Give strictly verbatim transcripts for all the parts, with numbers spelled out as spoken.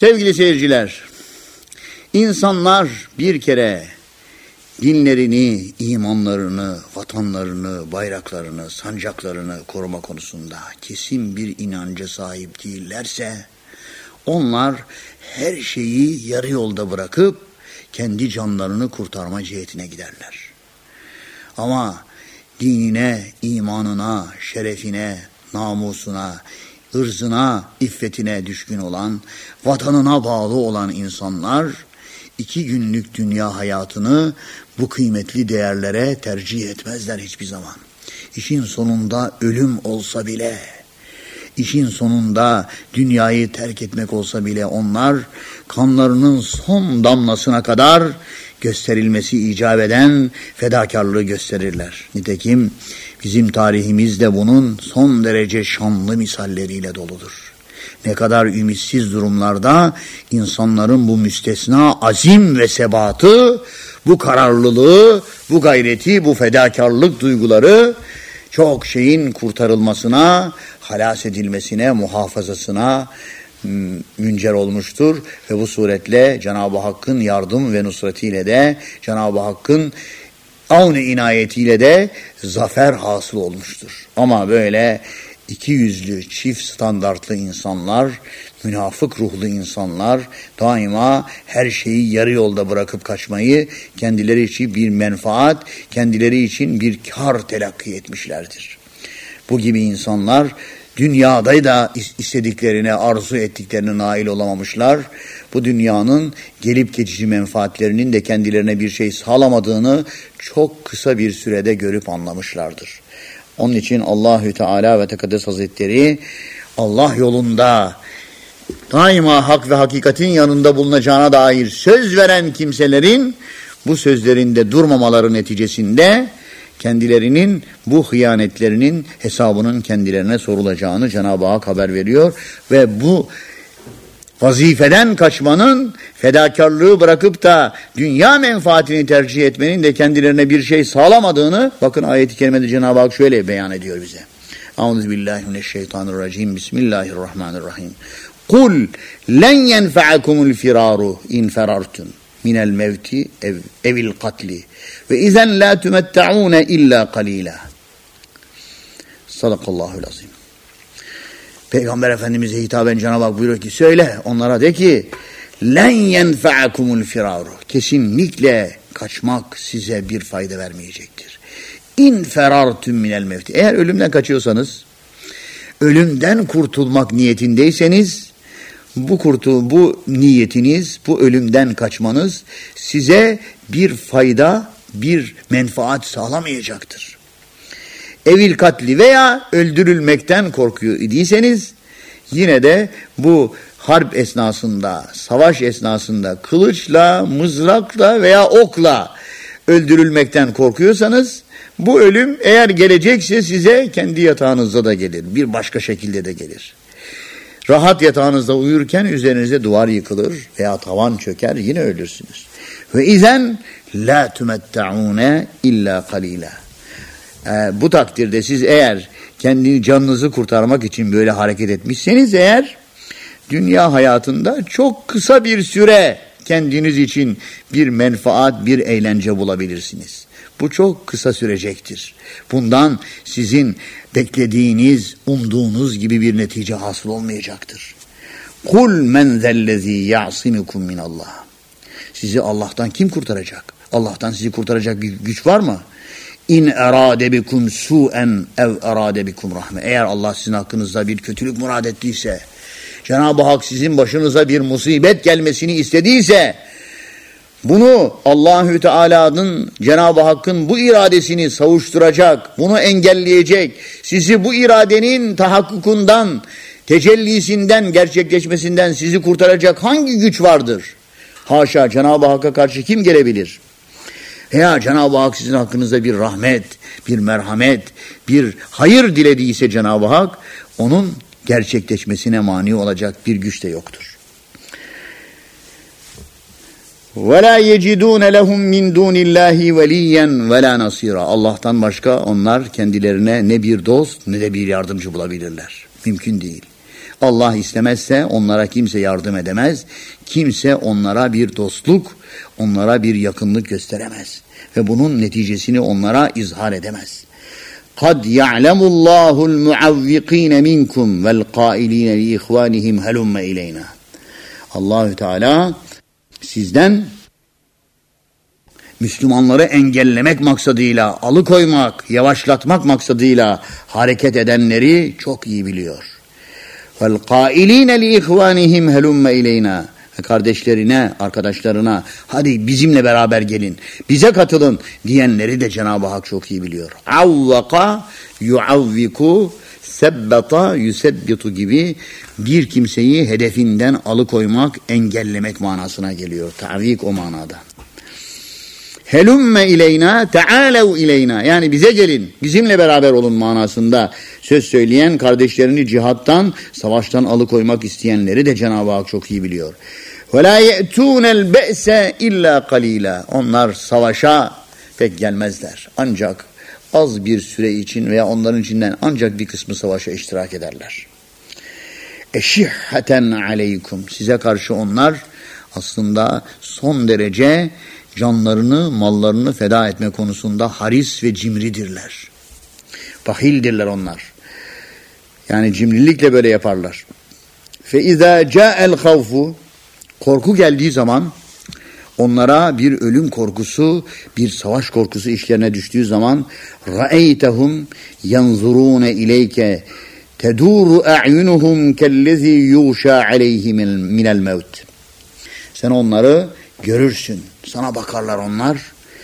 Sevgili seyirciler, insanlar bir kere dinlerini, imanlarını, vatanlarını, bayraklarını, sancaklarını koruma konusunda kesin bir inanca sahip değillerse, onlar her şeyi yarı yolda bırakıp kendi canlarını kurtarma cihetine giderler. Ama dinine, imanına, şerefine, namusuna, ırzına, iffetine düşkün olan, vatanına bağlı olan insanlar, iki günlük dünya hayatını bu kıymetli değerlere tercih etmezler hiçbir zaman. İşin sonunda ölüm olsa bile, işin sonunda dünyayı terk etmek olsa bile onlar kanlarının son damlasına kadar gösterilmesi icap eden fedakarlığı gösterirler. Nitekim bizim tarihimiz de bunun son derece şanlı misalleriyle doludur. Ne kadar ümitsiz durumlarda insanların bu müstesna azim ve sebatı, bu kararlılığı, bu gayreti, bu fedakarlık duyguları çok şeyin kurtarılmasına, halas edilmesine, muhafazasına müncer olmuştur. Ve bu suretle Cenab-ı Hakk'ın yardım ve nusretiyle de, Cenab-ı Hakk'ın avn-ı inayetiyle de zafer hasıl olmuştur. Ama böyle iki yüzlü, çift standartlı insanlar, münafık ruhlu insanlar daima her şeyi yarı yolda bırakıp kaçmayı kendileri için bir menfaat, kendileri için bir kar telakki etmişlerdir. Bu gibi insanlar dünyada da istediklerine, arzu ettiklerine nail olamamışlar. Bu dünyanın gelip geçici menfaatlerinin de kendilerine bir şey sağlamadığını çok kısa bir sürede görüp anlamışlardır. Onun için Allahü Teala ve Tekaddes Hazretleri Allah yolunda daima hak ve hakikatin yanında bulunacağına dair söz veren kimselerin bu sözlerinde durmamaları neticesinde kendilerinin bu hıyanetlerinin hesabının kendilerine sorulacağını Cenab-ı Hak haber veriyor ve bu vazifeden kaçmanın, fedakarlığı bırakıp da dünya menfaatini tercih etmenin de kendilerine bir şey sağlamadığını bakın ayet-i kerimede Cenab-ı Hak şöyle beyan ediyor bize. Euzubillahimineşşeytanirracim. Bismillahirrahmanirrahim. Kul len yenfe'akumul firaru in ferartum minel mevti ev, evil katli ve izen la tumetta'une illa qalila. Sadakallahul azim. Peygamber Efendimiz'e hitaben Cenab-ı Hak buyuruyor ki söyle onlara de ki len yenfe'akumul firaru. Kesinlikle kaçmak size bir fayda vermeyecektir. İn ferartum minel mevti. Eğer ölümden kaçıyorsanız, ölümden kurtulmak niyetindeyseniz bu kurtul bu niyetiniz, bu ölümden kaçmanız size bir fayda, bir menfaat sağlamayacaktır. Evil katli veya öldürülmekten korkuyor idiyseniz yine de bu harp esnasında, savaş esnasında kılıçla, mızrakla veya okla öldürülmekten korkuyorsanız bu ölüm eğer gelecekse size kendi yatağınızda da gelir. Bir başka şekilde de gelir. Rahat yatağınızda uyurken üzerinize duvar yıkılır veya tavan çöker yine ölürsünüz. Ve izen la tumetta'une illa qalila. Ee, bu takdirde siz eğer kendi canınızı kurtarmak için böyle hareket etmişseniz eğer dünya hayatında çok kısa bir süre kendiniz için bir menfaat, bir eğlence bulabilirsiniz. Bu çok kısa sürecektir. Bundan sizin beklediğiniz, umduğunuz gibi bir netice hasıl olmayacaktır. Kul men zellezî ya'simukum minallah. Sizi Allah'tan kim kurtaracak? Allah'tan sizi kurtaracak bir güç var mı? İn erade bikum su'en ev erade bikum rahme. Eğer Allah sizin hakkınızda bir kötülük murad ettiyse, Cenab-ı Hak sizin başınıza bir musibet gelmesini istediyse, bunu Allahü Teala'nın, Cenab-ı Hakk'ın bu iradesini savuşturacak, bunu engelleyecek, sizi bu iradenin tahakkukundan, tecellisinden, gerçekleşmesinden sizi kurtaracak hangi güç vardır? Haşa, Cenab-ı Hakk'a karşı kim gelebilir? Veya Cenab-ı Hak sizin hakkınızda bir rahmet, bir merhamet, bir hayır dilediyse Cenab-ı Hak, onun gerçekleşmesine mani olacak bir güç de yoktur. وَلَا يَجِدُونَ لَهُمْ مِنْ دُونِ اللّٰهِ وَلِيًّا وَلَا نَصِيرًا. Allah'tan başka onlar kendilerine ne bir dost ne de bir yardımcı bulabilirler. Mümkün değil. Allah istemezse onlara kimse yardım edemez. Kimse onlara bir dostluk, onlara bir yakınlık gösteremez. Ve bunun neticesini onlara izhar edemez. قَدْ يَعْلَمُ اللّٰهُ الْمُعَوِّقِينَ مِنْكُمْ وَالْقَائِلِينَ لِإِخْوَانِهِمْ هَلُمَّ اِلَيْنَا. Allahü Teala sizden Müslümanları engellemek maksadıyla, alıkoymak, yavaşlatmak maksadıyla hareket edenleri çok iyi biliyor. وَالْقَائِلِينَ لِإِخْوَانِهِمْ هَلُمَّ اِلَيْنَا. Kardeşlerine, arkadaşlarına hadi bizimle beraber gelin, bize katılın diyenleri de Cenab-ı Hak çok iyi biliyor. Avvaka yuavviku sebbata yusebbitu gibi bir kimseyi hedefinden alıkoymak, engellemek manasına geliyor. Ta'vik o manada. Helümme ileyna, teâlev ileyna. Yani bize gelin, bizimle beraber olun manasında söz söyleyen, kardeşlerini cihattan, savaştan alıkoymak isteyenleri de Cenab-ı Hak çok iyi biliyor. وَلَا يَأْتُونَ الْبَأْسَ اِلَّا قَلِيلًا. Onlar savaşa pek gelmezler. Ancak az bir süre için veya onların içinden ancak bir kısmı savaşa iştirak ederler. eşihhaten aleykum. Size karşı onlar aslında son derece canlarını, mallarını feda etme konusunda haris ve cimridirler. Bahildirler onlar. Yani cimrilikle böyle yaparlar. Fe izâ câ'el havfu. Korku geldiği zaman, onlara bir ölüm korkusu, bir savaş korkusu işlerine düştüğü zaman ra'eytehum yanzurûne ileyke tedûru a'yunuhum kellezî yûşâ aleyhi minel mevt. Sen onları görürsün. Sana bakarlar onlar.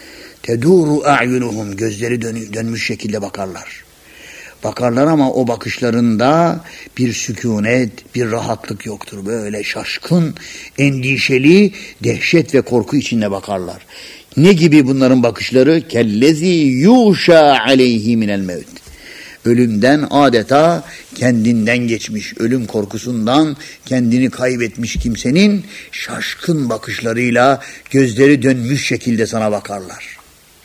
Tedûru a'yunuhum. Gözleri dön- dönmüş şekilde bakarlar. Bakarlar ama o bakışlarında bir sükunet, bir rahatlık yoktur. Böyle şaşkın, endişeli, dehşet ve korku içinde bakarlar. Ne gibi bunların bakışları? Kellezi yuşa aleyhi minel mevt. Ölümden adeta kendinden geçmiş, ölüm korkusundan kendini kaybetmiş kimsenin şaşkın bakışlarıyla gözleri dönmüş şekilde sana bakarlar.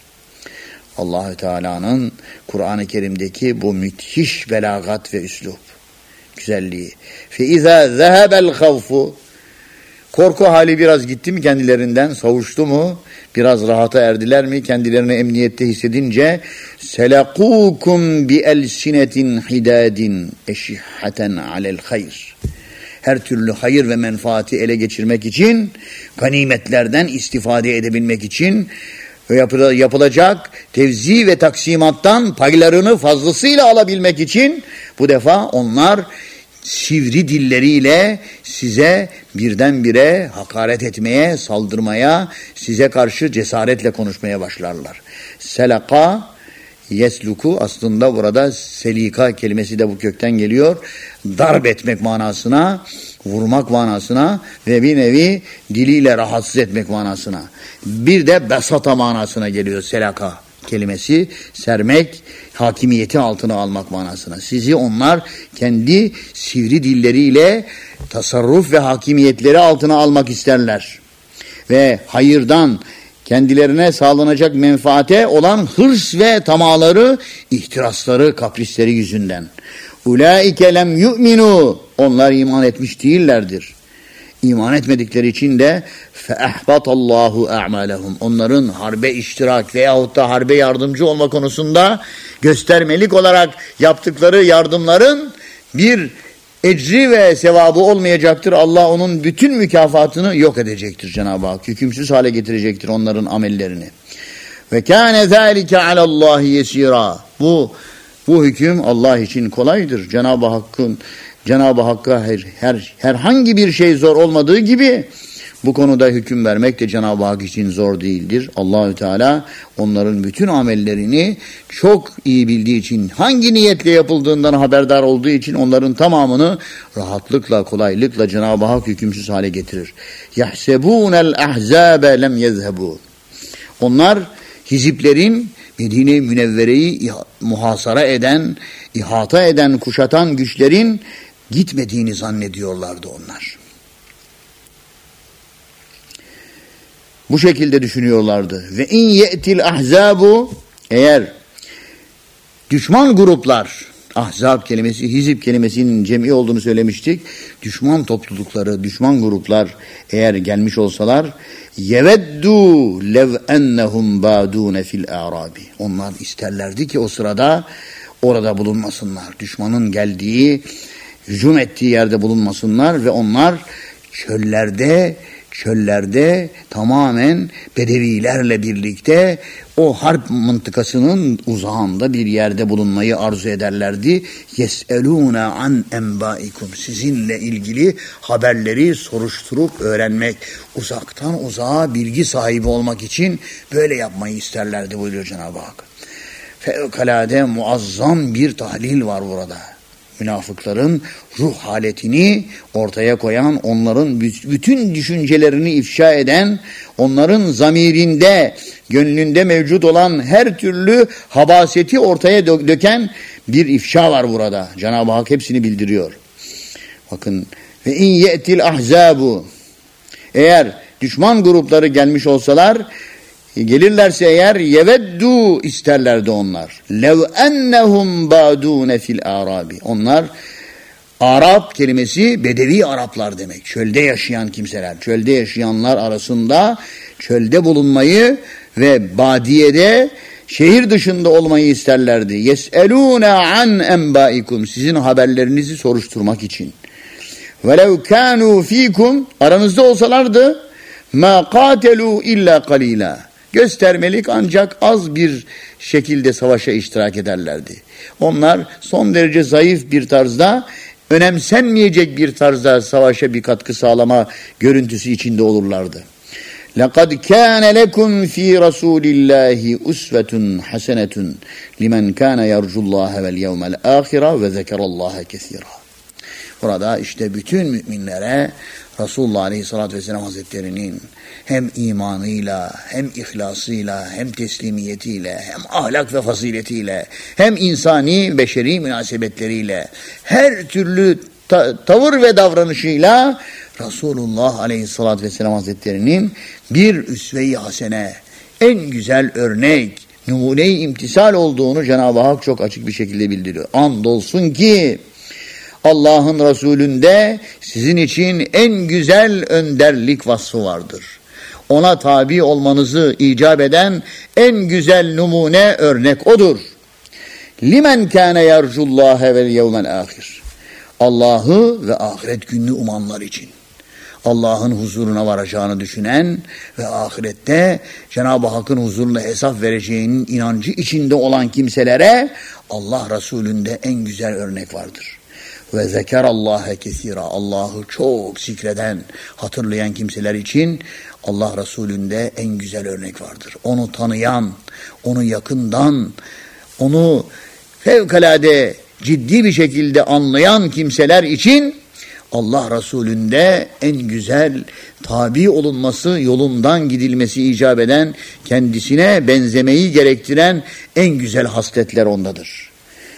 Allah-u Teala'nın Kur'an-ı Kerim'deki bu müthiş belagat ve üslup, güzelliği. فَاِذَا ذَهَبَ الْخَوْفُ. Korku hali biraz gitti mi kendilerinden, savuştu mu, biraz rahata erdiler mi, kendilerini emniyette hissedince سَلَقُوكُمْ بِأَلْسِنَةٍ حِدَادٍ اَشِحَّةً عَلَى الْخَيْرِ. Her türlü hayır ve menfaati ele geçirmek için, ganimetlerden istifade edebilmek için, yapılacak tevzi ve taksimattan paylarını fazlasıyla alabilmek için bu defa onlar sivri dilleriyle size birdenbire hakaret etmeye, saldırmaya, size karşı cesaretle konuşmaya başlarlar. Selaka, yesluku aslında burada selika kelimesi de bu kökten geliyor. Darp etmek manasına, vurmak manasına ve bir nevi diliyle rahatsız etmek manasına. Bir de besata manasına geliyor selaka kelimesi. Sermek, hakimiyeti altına almak manasına. Sizi onlar kendi sivri dilleriyle tasarruf ve hakimiyetleri altına almak isterler. Ve hayırdan kendilerine sağlanacak menfaate olan hırs ve tamaları, ihtirasları, kaprisleri yüzünden. Ulaike lem yu'minu. Onlar iman etmiş değillerdir. İman etmedikleri için de feehbatallahu a'malehum. Onların harbe iştirak veyahut da harbe yardımcı olma konusunda göstermelik olarak yaptıkları yardımların bir ecri ve sevabı olmayacaktır. Allah onun bütün mükafatını yok edecektir Cenab-ı Hak. Hükümsüz hale getirecektir onların amellerini. Ve kâne zâlike alallâhi yesîrâ. Bu bu hüküm Allah için kolaydır. Cenab-ı Hakk'ın Cenab-ı Hakk'a her, her, herhangi bir şey zor olmadığı gibi bu konuda hüküm vermek de Cenab-ı Hak için zor değildir. Allahü Teala onların bütün amellerini çok iyi bildiği için, hangi niyetle yapıldığından haberdar olduğu için onların tamamını rahatlıkla, kolaylıkla Cenab-ı Hak hükümsüz hale getirir. Yahsebûnel ahzâbe lem yezhebû. Onlar hiziplerin Medine-i Münevvere'yi muhasara eden, ihata eden, kuşatan güçlerin gitmediğini zannediyorlardı onlar. Bu şekilde düşünüyorlardı. Ve in ye'til ahzabu, eğer düşman gruplar, Ahzab kelimesi, hizip kelimesinin cem'i olduğunu söylemiştik. Düşman toplulukları, düşman gruplar eğer gelmiş olsalar yeveddu lev ennehum badune fil a'rabi. Onlar isterlerdi ki o sırada orada bulunmasınlar. Düşmanın geldiği, hücum ettiği yerde bulunmasınlar ve onlar çöllerde çöllerde tamamen bedevilerle birlikte o harp mıntıkasının uzağında bir yerde bulunmayı arzu ederlerdi. Yes'elûne an enbâikum. Sizinle ilgili haberleri soruşturup öğrenmek, uzaktan uzağa bilgi sahibi olmak için böyle yapmayı isterlerdi buyuruyor Cenab-ı Hak. Fevkalade muazzam bir tahlil var burada. Münafıkların ruh haletini ortaya koyan, onların bütün düşüncelerini ifşa eden, onların zamirinde, gönlünde mevcut olan her türlü habaseti ortaya döken bir ifşa var burada. Cenab-ı Hak hepsini bildiriyor. Bakın, ve in ye'til ahzabu, eğer düşman grupları gelmiş olsalar, gelirlerse eğer yeveddu, isterlerdi onlar. Lev ennehum badune fil arabi. Onlar, Arap kelimesi bedevi Araplar demek. Çölde yaşayan kimseler. Çölde yaşayanlar arasında çölde bulunmayı ve badiyede, şehir dışında olmayı isterlerdi. Yes'elûne an enbâikum. Sizin haberlerinizi soruşturmak için. Velev kânû fîkum. Aranızda olsalardı mâ qâtelû illâ qalîlâ. Göstermelik ancak az bir şekilde savaşa iştirak ederlerdi. Onlar son derece zayıf bir tarzda, önemsenmeyecek bir tarzda savaşa bir katkı sağlama görüntüsü içinde olurlardı. لَقَدْ كَانَ لَكُمْ ف۪ي رَسُولِ اللّٰهِ اُسْوَةٌ حَسَنَةٌ لِمَنْ كَانَ يَرْجُ اللّٰهَ وَالْيَوْمَ الْآخِرَ وَذَكَرَ اللّٰهَ كَثِيرًا. Burada işte bütün müminlere Resulullah Aleyhisselatü Vesselam Hazretleri'nin hem imanıyla, hem ihlasıyla, hem teslimiyetiyle, hem ahlak ve faziletiyle, hem insani, beşeri münasebetleriyle, her türlü ta- tavır ve davranışıyla Resulullah Aleyhisselatü Vesselam Hazretleri'nin bir üsve-i hasene, en güzel örnek, numune-i imtisal olduğunu Cenab-ı Hak çok açık bir şekilde bildiriyor. Andolsun ki Allah'ın Resulü'nde sizin için en güzel önderlik vasfı vardır. Ona tabi olmanızı icap eden en güzel numune örnek odur. Limen kâne yercullâhe vel yevmel âhir. Allah'ı ve ahiret gününü umanlar için. Allah'ın huzuruna varacağını düşünen ve ahirette Cenab-ı Hakk'ın huzuruna hesap vereceğinin inancı içinde olan kimselere Allah Resulü'nde en güzel örnek vardır. Ve zekerallâhe kesîrâ. Allah'ı çok zikreden, hatırlayan kimseler için Allah Resulü'nde en güzel örnek vardır. Onu tanıyan, onu yakından, onu fevkalade ciddi bir şekilde anlayan kimseler için Allah Resulü'nde en güzel tabi olunması, yolundan gidilmesi icap eden, kendisine benzemeyi gerektiren en güzel hasletler ondadır.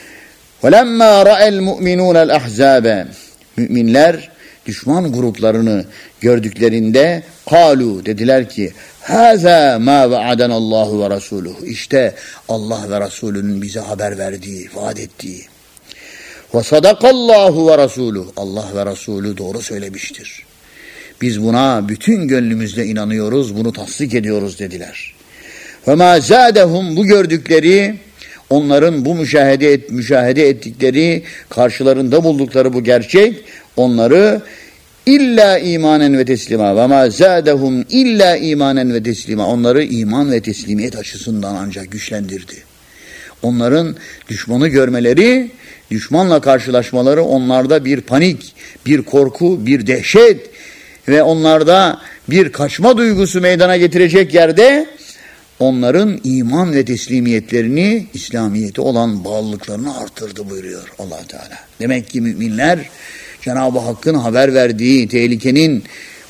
وَلَمَّا رَأَ الْمُؤْمِنُونَ الْأَحْزَابَ. Müminler düşman gruplarını gördüklerinde قَالُوا, dediler ki هَذَا مَا وَعَدَنَ اللّٰهُ وَرَسُولُهُ. İşte Allah ve Resulünün bize haber verdiği, vaat ettiği. وَصَدَقَ اللّٰهُ وَرَسُولُهُ. Allah ve Resulü doğru söylemiştir. Biz buna bütün gönlümüzle inanıyoruz, bunu tasdik ediyoruz dediler. وَمَا زَادَهُمْ. Bu gördükleri, onların bu müşahede, et, müşahede ettikleri, karşılarında buldukları bu gerçek, onları illa imanen ve teslima ve ma zadehum illa imanen ve teslima, onları iman ve teslimiyet açısından ancak güçlendirdi. Onların düşmanı görmeleri, düşmanla karşılaşmaları onlarda bir panik, bir korku, bir dehşet ve onlarda bir kaçma duygusu meydana getirecek yerde onların iman ve teslimiyetlerini, İslamiyete olan bağlılıklarını artırdı buyuruyor Allah Teala. Demek ki müminler Cenab-ı Hakk'ın haber verdiği tehlikenin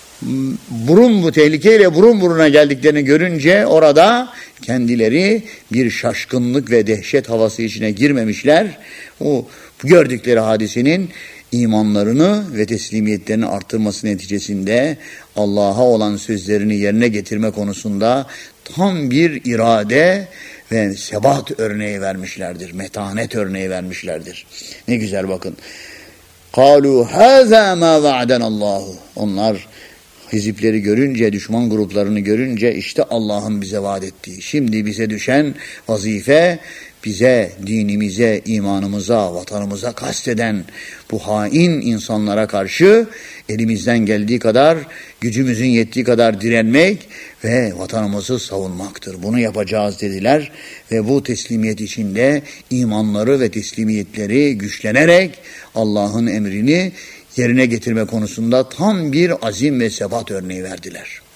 burun bu tehlikeyle burun buruna geldiklerini görünce orada kendileri bir şaşkınlık ve dehşet havası içine girmemişler. O gördükleri hadisenin imanlarını ve teslimiyetlerini arttırması neticesinde Allah'a olan sözlerini yerine getirme konusunda tam bir irade ve sebat örneği vermişlerdir. Metanet örneği vermişlerdir. Ne güzel bakın. قَالُوا هَذَا مَا وَعْدَنَ اللّٰهُ Onlar hizipleri görünce, düşman gruplarını görünce işte Allah'ın bize vaat ettiği. Şimdi bize düşen vazife, bize, dinimize, imanımıza, vatanımıza kasteden bu hain insanlara karşı elimizden geldiği kadar, gücümüzün yettiği kadar direnmek ve vatanımızı savunmaktır. Bunu yapacağız dediler ve bu teslimiyet içinde imanları ve teslimiyetleri güçlenerek Allah'ın emrini yerine getirme konusunda tam bir azim ve sebat örneği verdiler.